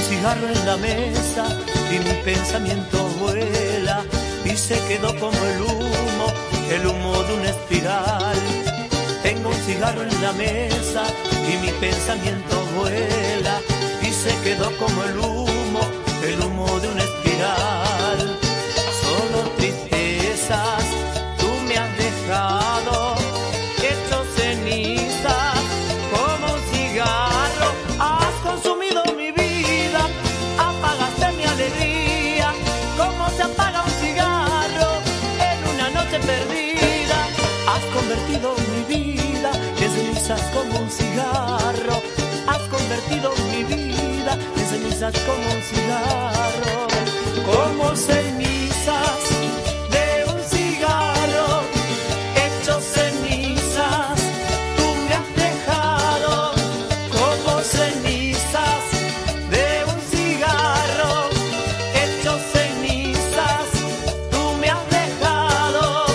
cigarro en la mesa y mi pensamiento vuela y se quedó como el humo de una espiral. Tengo un cigarro en la mesa y mi pensamiento vuela y se quedó como el humo de una espiral. Solo tristezas tú me has dejado, hecho cenizas como un cigarro. Has consumido mi vida, apagaste mi alegría, como se apaga un cigarro en una noche perdida. Has convertido mi vida en cenizas como un cigarro. Has convertido mi vida en cenizas como un cigarro. Como cenizas de un cigarro, hecho cenizas, tú me has dejado. Como cenizas de un cigarro, hecho cenizas, tú me has dejado.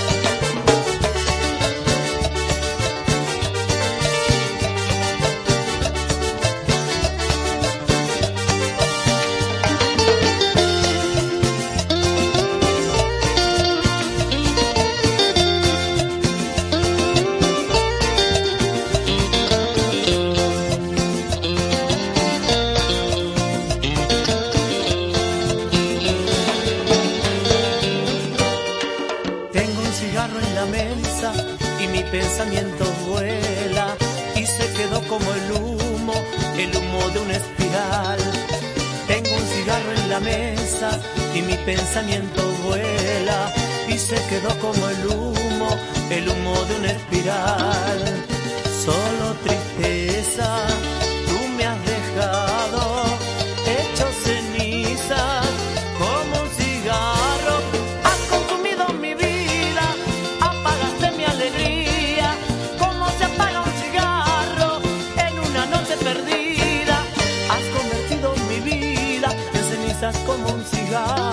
Tengo un cigarro en la mesa y mi pensamiento vuela y se quedó como el humo de una espiral. Tengo un cigarro en la mesa y mi pensamiento vuela y se quedó como el humo de una espiral. Solo tristeza tú me has dejado, hecho ceniza como un cigarro. Has consumido mi vida, apagaste mi alegría, como se apaga un cigarro en una noche perdida. Has convertido mi vida en cenizas como un cigarro.